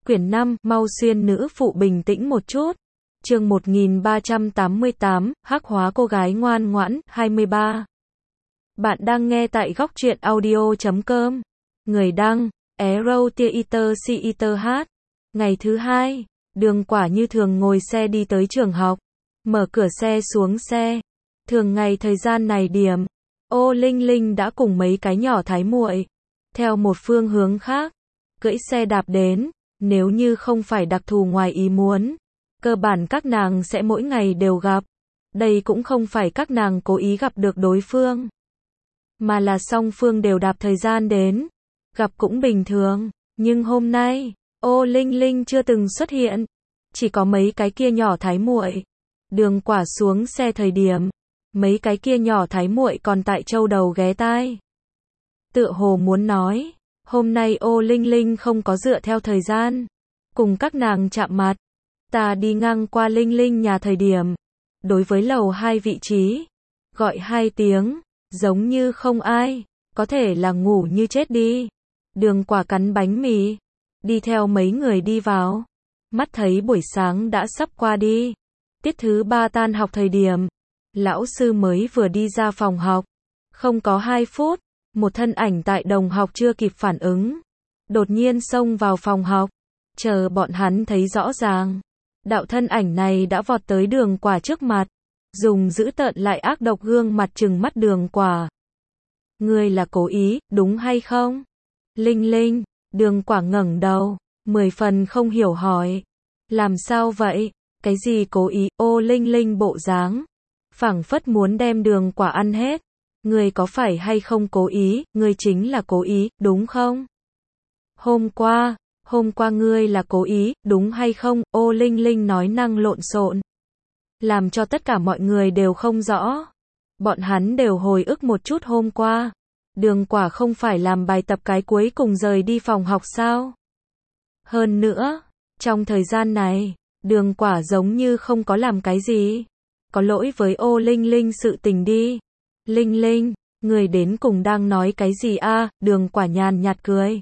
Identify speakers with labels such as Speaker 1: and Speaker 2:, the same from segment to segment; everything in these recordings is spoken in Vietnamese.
Speaker 1: Quyển 5, mau xuyên nữ phụ bình tĩnh một chút. Chương 1388, hắc hóa cô gái ngoan ngoãn, 23. Bạn đang nghe tại góc truyện audio.com. Người đăng, Arrow Theater CETH. Ngày thứ hai, Đường Quả như thường ngồi xe đi tới trường học. Mở cửa xe xuống xe. Thường ngày thời gian này điểm, Ô Linh Linh đã cùng mấy cái nhỏ thái muội theo một phương hướng khác, cưỡi xe đạp đến. Nếu như không phải đặc thù ngoài ý muốn, cơ bản các nàng sẽ mỗi ngày đều gặp. Đây cũng không phải các nàng cố ý gặp được đối phương, mà là song phương đều đạp thời gian đến. Gặp cũng bình thường, nhưng hôm nay, Ô Linh Linh chưa từng xuất hiện. Chỉ có mấy cái kia nhỏ thái muội. Đường Quả xuống xe thời điểm, mấy cái kia nhỏ thái muội còn tại châu đầu ghé tai. Tựa hồ muốn nói, hôm nay Ô Linh Linh không có dựa theo thời gian cùng các nàng chạm mặt. Ta đi ngang qua Linh Linh nhà thời điểm, đối với lầu 2 vị trí, gọi 2 tiếng, giống như không ai, có thể là ngủ như chết đi. Đường Quả cắn bánh mì, đi theo mấy người đi vào. Mắt thấy buổi sáng đã sắp qua đi. Tiết thứ 3 tan học thời điểm, lão sư mới vừa đi ra phòng học. Không có 2 phút, một thân ảnh tại đồng học chưa kịp phản ứng, đột nhiên xông vào phòng học. Chờ bọn hắn thấy rõ ràng, đạo thân ảnh này đã vọt tới Đường Quả trước mặt, dùng dữ tợn lại ác độc gương mặt trừng mắt Đường Quả. Ngươi là cố ý, đúng hay không? Linh Linh, Đường Quả ngẩng đầu, 10 phần không hiểu hỏi. Làm sao vậy? Cái gì cố ý? Ô Linh Linh bộ dáng, phảng phất muốn đem Đường Quả ăn hết. Ngươi có phải hay không cố ý? Ngươi chính là cố ý, đúng không? Hôm qua ngươi là cố ý, đúng hay không? Ô Linh Linh nói năng lộn xộn, làm cho tất cả mọi người đều không rõ. Bọn hắn đều hồi ức một chút hôm qua. Đường Quả không phải làm bài tập cái cuối cùng rời đi phòng học sao? Hơn nữa, trong thời gian này, Đường Quả giống như không có làm cái gì. Có lỗi với Ô Linh Linh sự tình đi. Linh Linh, người đến cùng đang nói cái gì a? Đường Quả nhàn nhạt cười.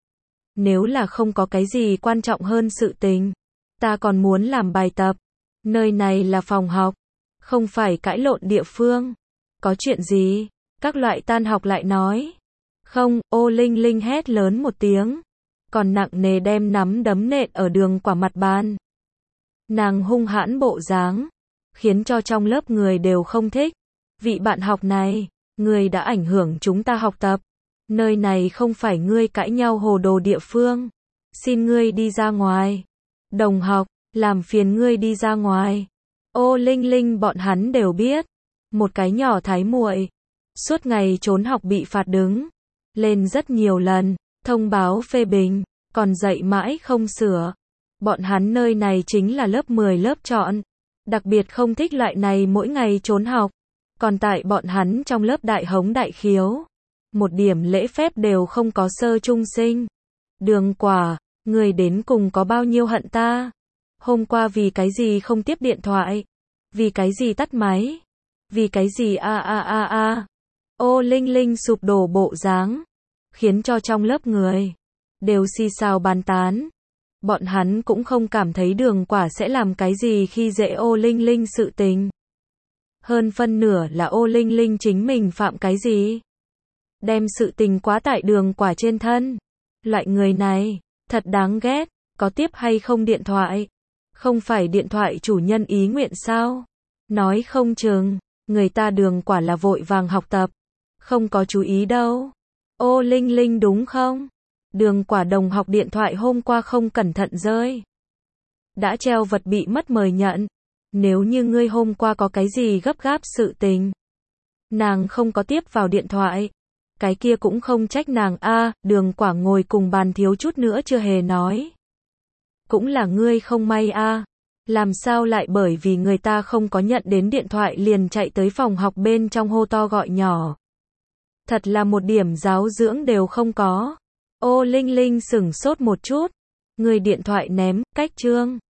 Speaker 1: Nếu là không có cái gì quan trọng hơn sự tình, ta còn muốn làm bài tập. Nơi này là phòng học, không phải cãi lộn địa phương. Có chuyện gì? Các loại tan học lại nói. Không, Ô Linh Linh hét lớn một tiếng, còn nặng nề đem nắm đấm nện ở Đường Quả mặt bàn. Nàng hung hãn bộ dáng, khiến cho trong lớp người đều không thích. Vị bạn học này, ngươi đã ảnh hưởng chúng ta học tập. Nơi này không phải ngươi cãi nhau hồ đồ địa phương. Xin ngươi đi ra ngoài. Đồng học, làm phiền ngươi đi ra ngoài. Ô Linh Linh bọn hắn đều biết. Một cái nhỏ thái muội, suốt ngày trốn học bị phạt đứng lên rất nhiều lần, thông báo phê bình, còn dạy mãi không sửa. Bọn hắn nơi này chính là lớp 10 lớp chọn. Đặc biệt không thích loại này mỗi ngày trốn học. Còn tại bọn hắn trong lớp đại hống đại khiếu, một điểm lễ phép đều không có sơ trung sinh. Đường Quả, người đến cùng có bao nhiêu hận ta? Hôm qua vì cái gì không tiếp điện thoại? Vì cái gì tắt máy? Vì cái gì a? Ô Linh Linh sụp đổ bộ dáng, khiến cho trong lớp người đều xì xào bàn tán. Bọn hắn cũng không cảm thấy Đường Quả sẽ làm cái gì khi dễ Ô Linh Linh sự tình. Hơn phân nửa là Ô Linh Linh chính mình phạm cái gì, đem sự tình quá tại Đường Quả trên thân. Loại người này, thật đáng ghét. Có tiếp hay không điện thoại? Không phải điện thoại chủ nhân ý nguyện sao? Nói không chừng, người ta Đường Quả là vội vàng học tập, không có chú ý đâu. Ô Linh Linh đúng không? Đường Quả đồng học điện thoại hôm qua không cẩn thận rơi, đã treo vật bị mất mời nhận. Nếu như ngươi hôm qua có cái gì gấp gáp sự tình, nàng không có tiếp vào điện thoại, cái kia cũng không trách nàng a. Đường Quả ngồi cùng bàn thiếu chút nữa chưa hề nói. Cũng là ngươi không may a. Làm sao lại bởi vì người ta không có nhận đến điện thoại liền chạy tới phòng học bên trong hô to gọi nhỏ. Thật là một điểm giáo dưỡng đều không có. Ô Linh Linh sửng sốt một chút. Người điện thoại ném, cách chương.